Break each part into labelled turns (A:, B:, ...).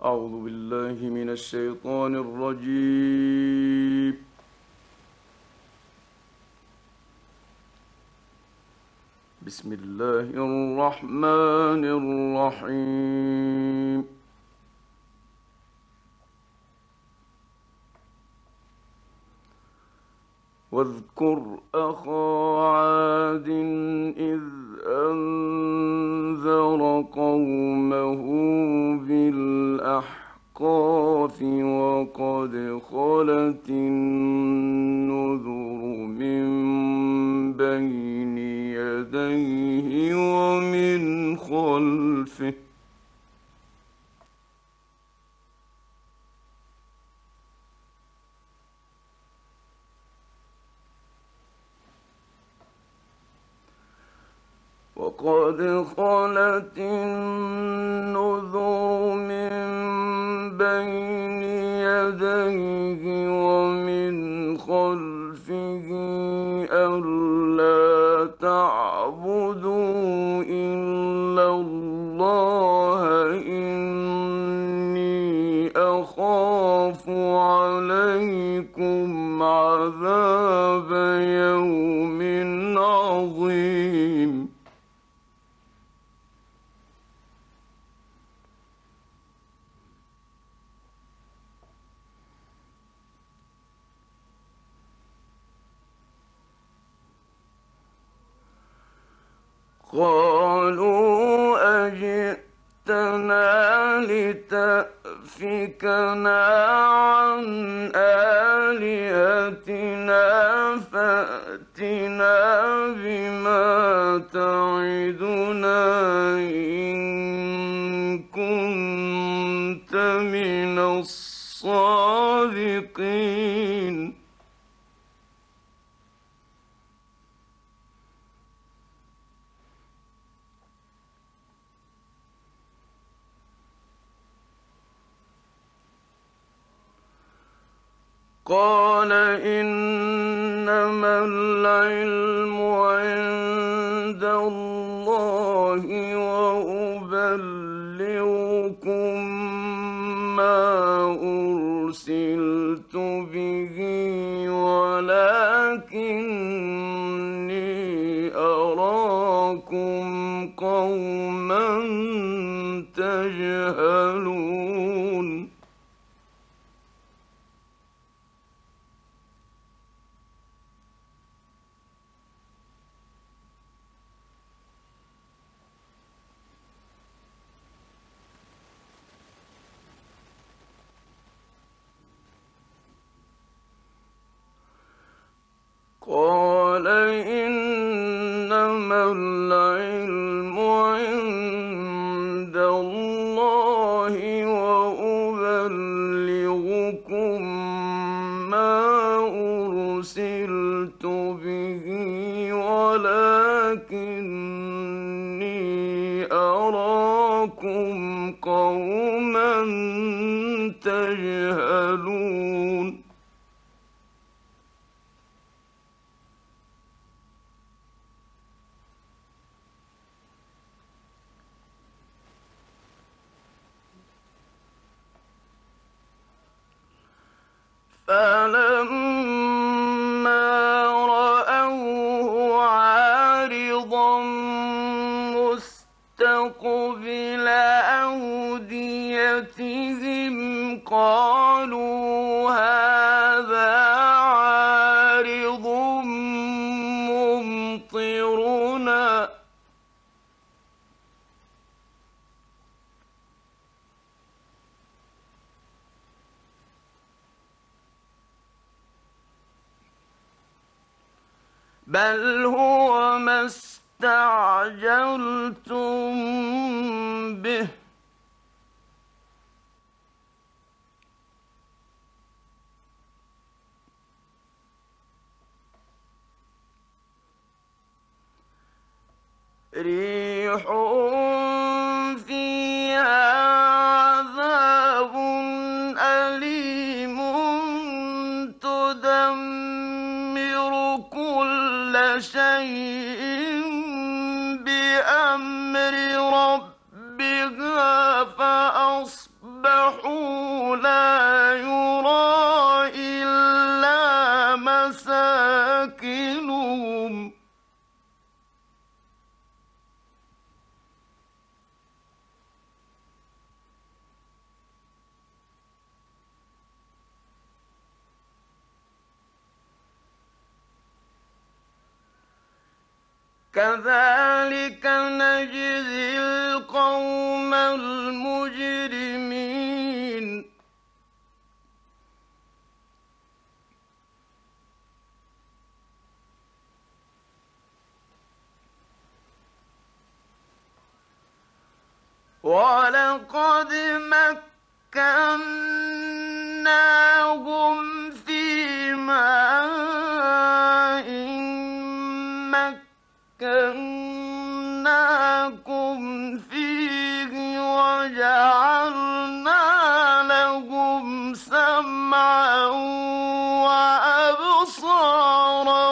A: أعوذ بالله من الشيطان الرجيم. بسم الله الرحمن الرحيم. واذكر أخا عاد إذ أنذر قومه بالأحقاف وقد خلت النذر من بين يديه ومن خلفه ألا تعبدوا إلا الله إني أخاف عليكم عذاب يوم عظيم. قالوا أجئتنا لتأفكنا عن آلهتنا فأتنا بما تعدنا إن كنت من الصادقين. قال إنما العلم عند الله وأبلغكم ما أرسلت به ولكني أراكم قوما تجهلون. قال إنما العلم عند الله وأبلغكم ما أرسلت به ولكني أراكم قوما تجهلون. فلما رأوه عارضا مستقبل أوديتهم قالوا هذا عارض ممطرنا بل هو ما استعجلتم به ريح فيها عذاب أليم تدمر كل شيء بأمر ربها فأصبحوا كذلك نجزي القوم المجرمين ولقد مكناهم في ماء مكناكم فيه وجعلنا لهم سمعا وأبصارا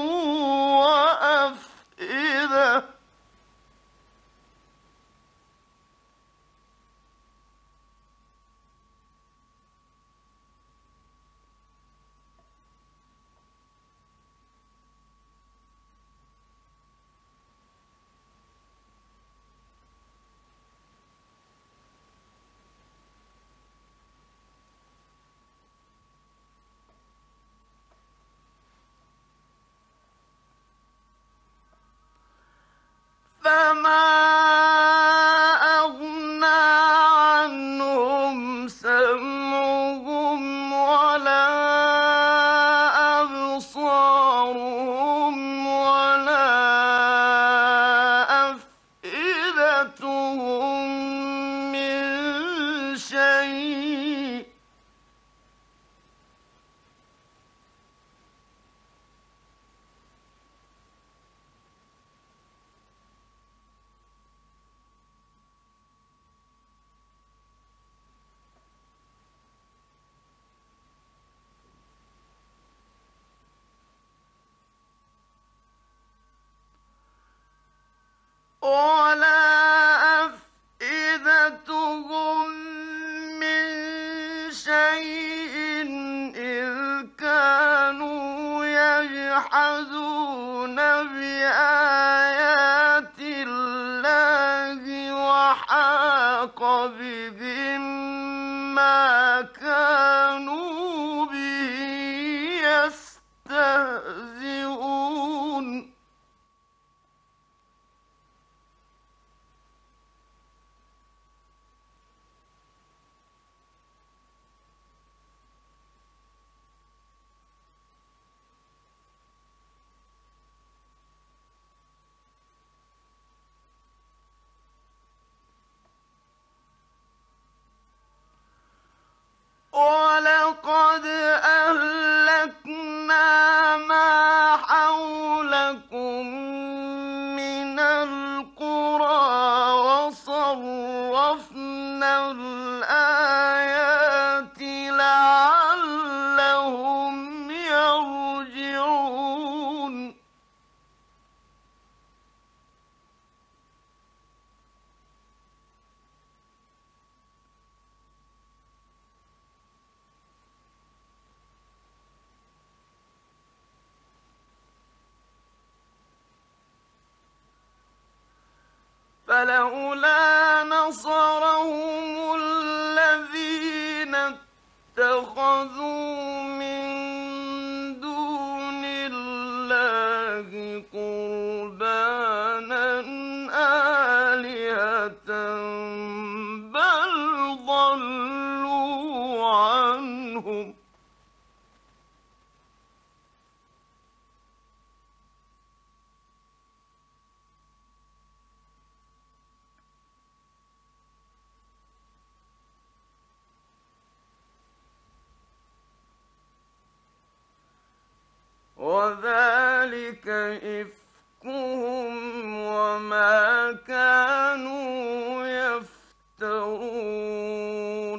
A: وأفئدة فما أغنى عنهم سمعهم ولا أبصارهم ولا أفئدتهم من شيء ولا أفئدتهم من شيء إذ كانوا يجحدون بآيات الله وحاق بهم ما كانوا به يستهزئون ولقد أهلكنا ما حولكم من القرى وصرفنا الآيات لعلهم يرجعون فلولا نصرهم الذين اتخذوا من دون الله قربانا آلهة بل ضلوا عنهم وذلك إفكهم وما كانوا يفترون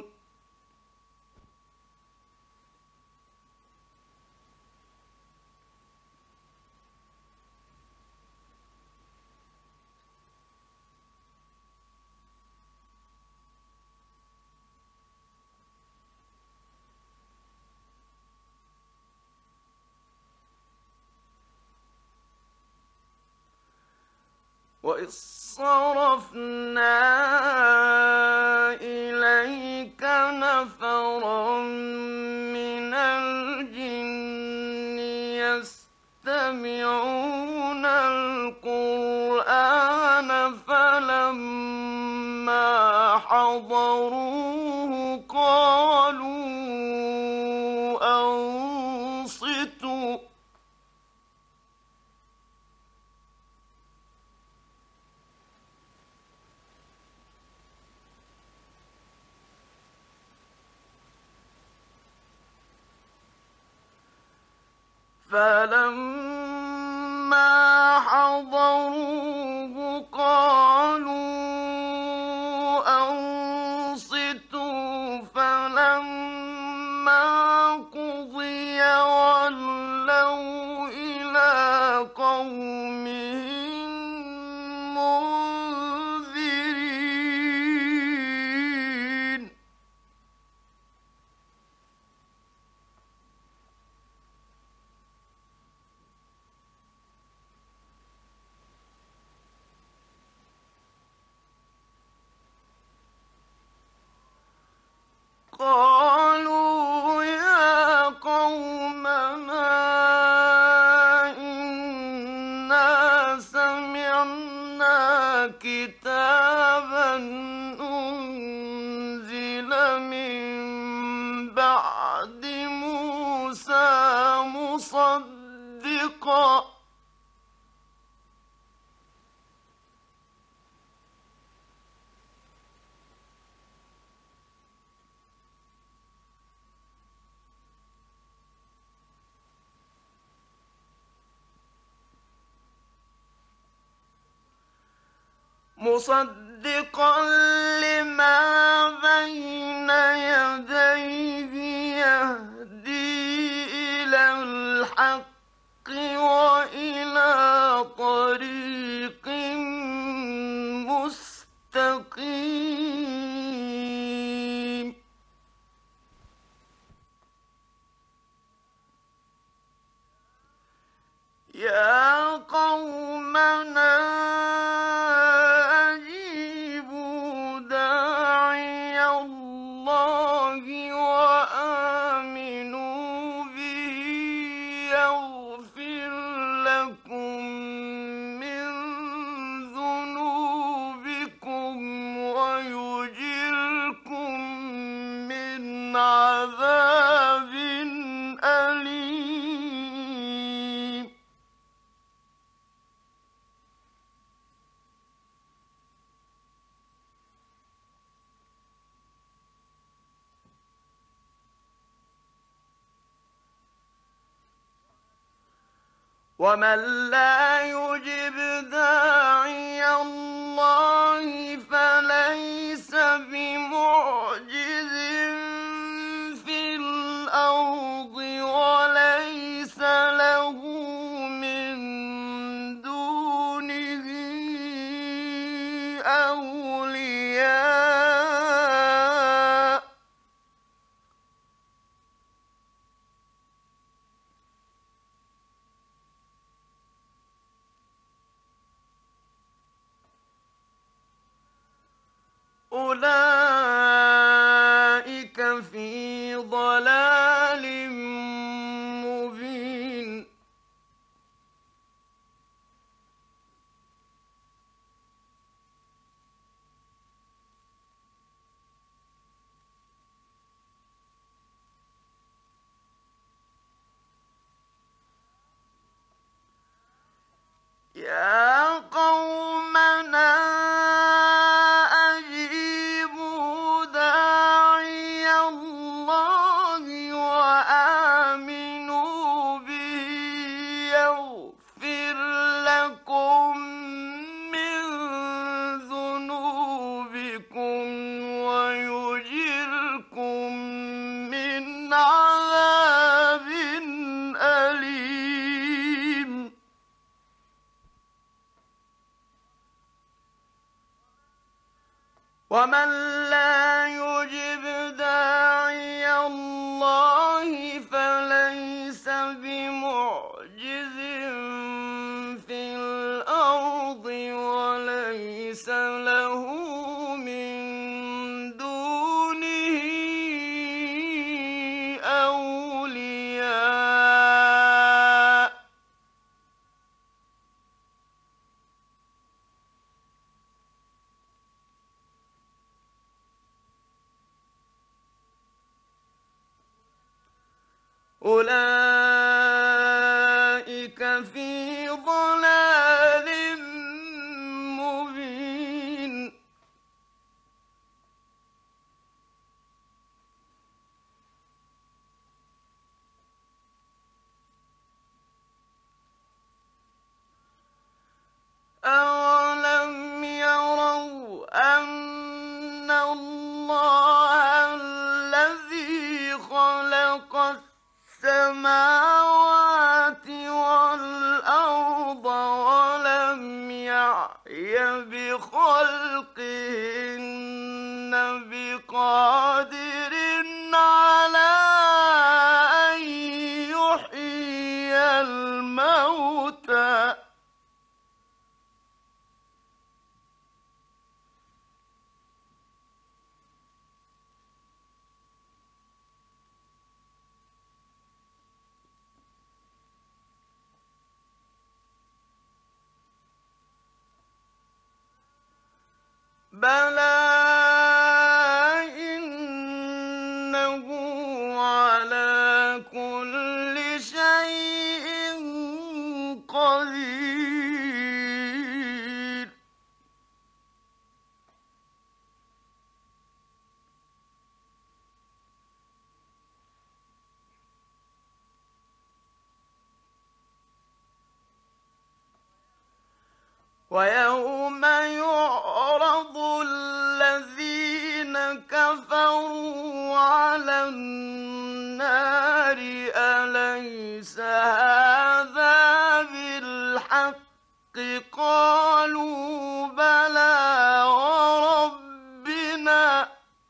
A: وإذ صرفنا إليك نفرا من الجن يستمعون القرآن حضروه قالوا أنصتوا فلما حضروه قالوا أنصتوا فلما قضي ولوا إلى قومهم منذرين قالوا يا قومنا إنا سمعنا كتابا أنزل من بعد موسى مصدقا لما بين يديه يهدي إلى الحق وإلى طريق مستقيم يا قومنا أجيبوا داعي الله وآمنوا به يغفر لكم من ذنوبكم ويجركم من عذاب أليم ومن لا يجب داعي الله فليس بمعجز في الأرض وليس له من دونه أولياء أولئك في ضلال مبين يا قومنا أجيبوا داعي الله إنه على كل شيء قدير. ويوم يعرض الذين كفروا على النار أليس هذا بالحق قالوا بلى وربنا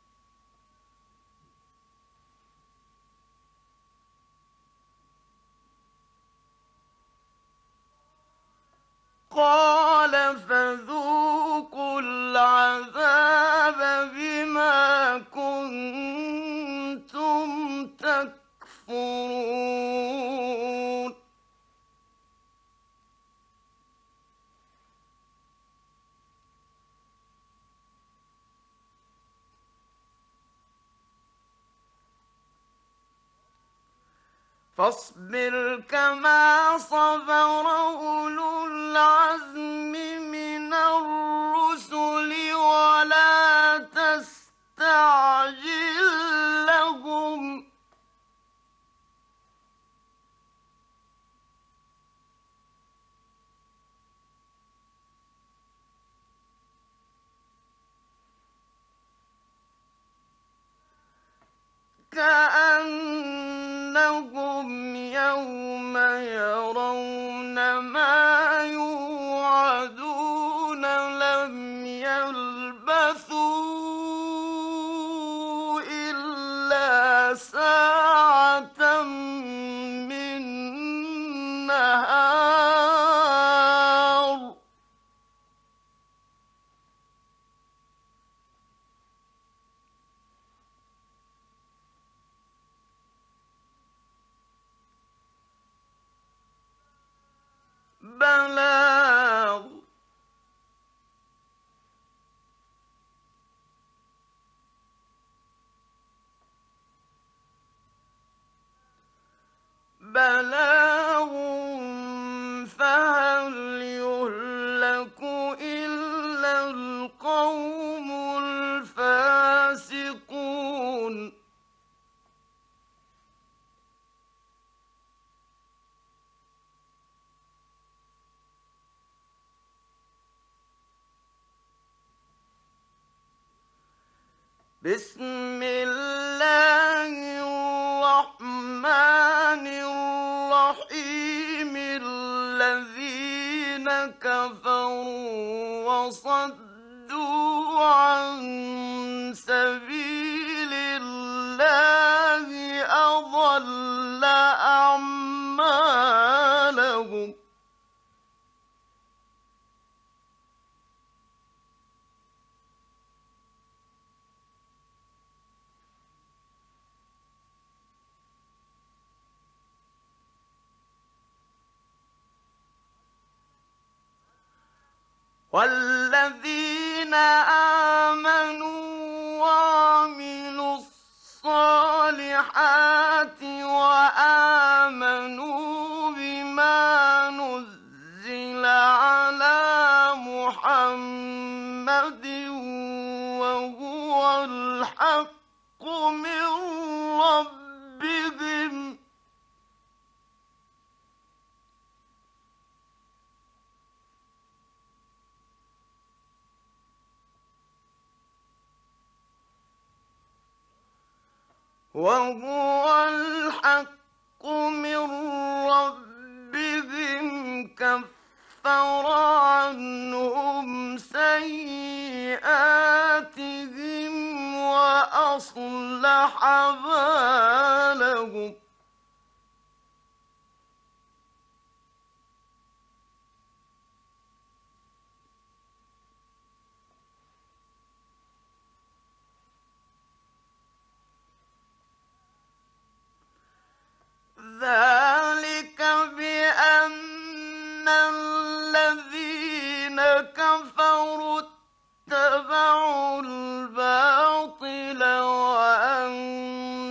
A: قال فذوقوا العذاب بما كنتم تكفرون. فاصبر كما صبر أولو العزم من الرسل ولا تستعجل لهم كأنهم يوم يرون ما يوعدون لم يلبثوا إلا ساعة من نهار بلاغ. بلاغ فهل يهلك إلا القوم الفاسقون. بسم الله الرحمن الرحيم. الذين كفروا وصدوا عن سبيل الله أضل أعمالهم. والذين آمنوا وعملوا الصالحات وآمنوا بما نزل على محمد وهو الحق من ربهم كفر عنهم سيئاتهم وأصلح بالهم ذلك بأن الذين كفروا اتبعوا الباطل وأن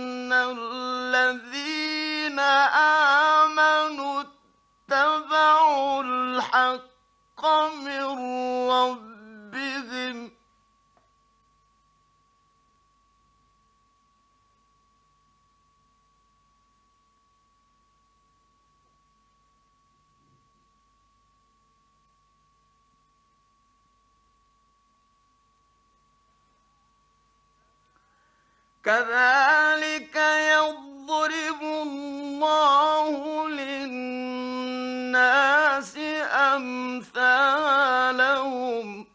A: كذلك يضرب الله للناس أمثالهم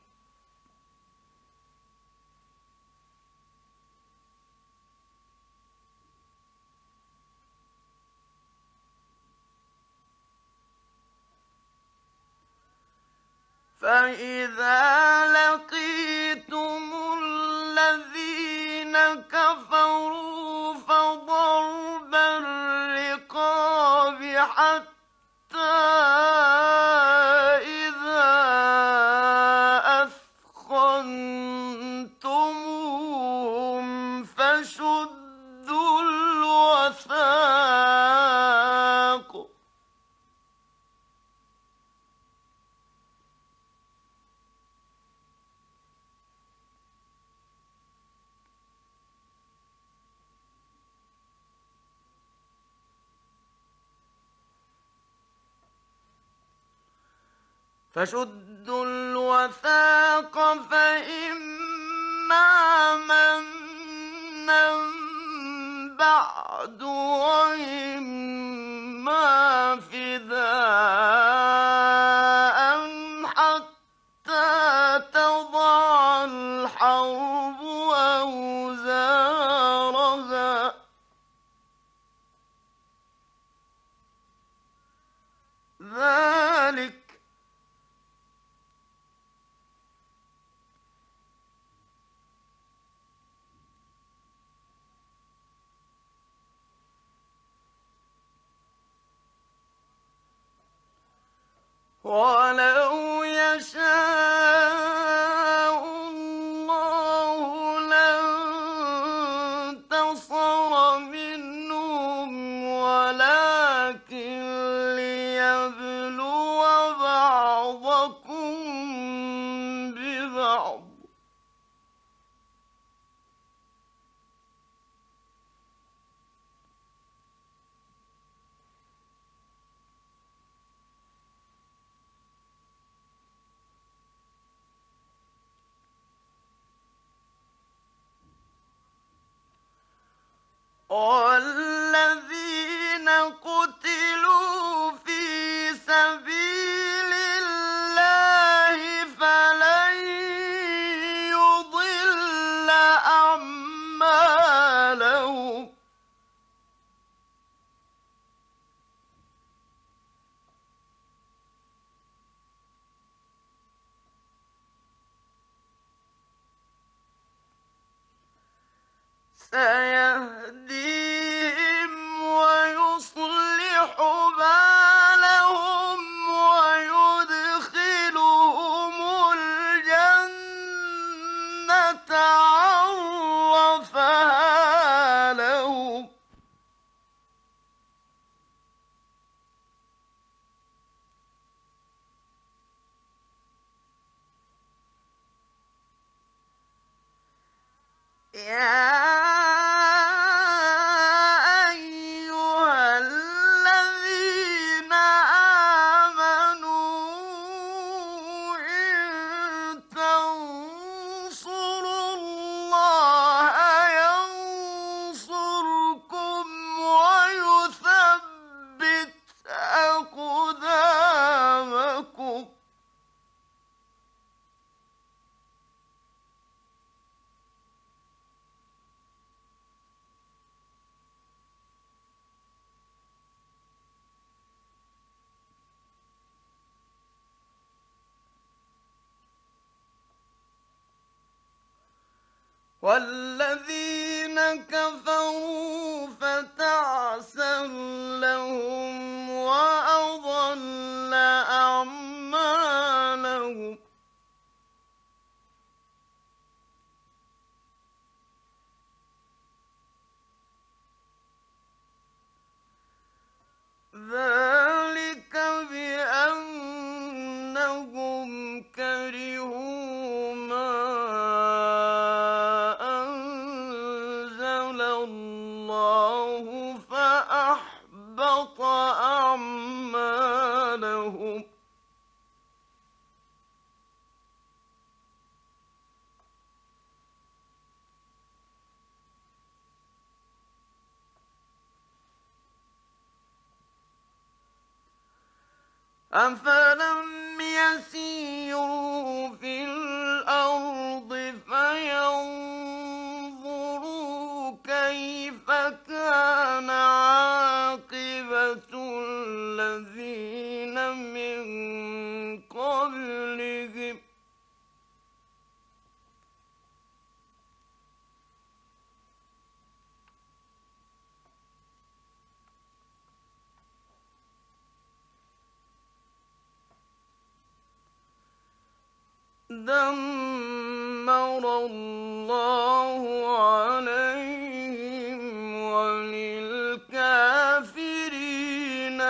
A: فإذا لقيتم الذين كفروا فضرب الرقاب حتى إذا أثخنتموهم فشدوا الوثاق فإما منا بعد وإما فداء حتى تضع الحرب أوزارها ذلك ولو يشاء الله لانتصر منهم ولكن ليبلو بعضكم ببعض والذين قتلوا في سبيل الله فلن يضل أعمالهم سيهديهم ويصلح بالهم ويدخلهم الجنة عرفها لهم يا أيها الذين آمنوا إن تنصروا الله ينصركم ويثبت أقدامكم والذين كفروا فتعسا لهم وأضل أعمالهم ذلك بأنهم كرهوا ما أنزل الله فأحبط أعمالهم أفلم يسيروا في الأرض فينظروا كيف كان عاقبة الذين من قبلهم دمر الله عليهم وللكافرين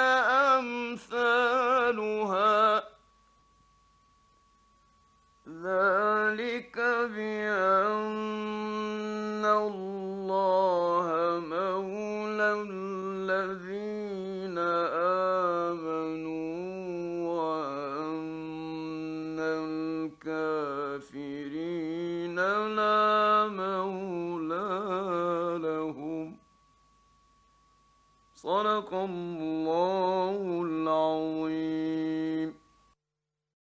A: أمثالها ذلك بأن الله مولى الذين آمنوا وأن الكافرين لا مولى لهم صدق الله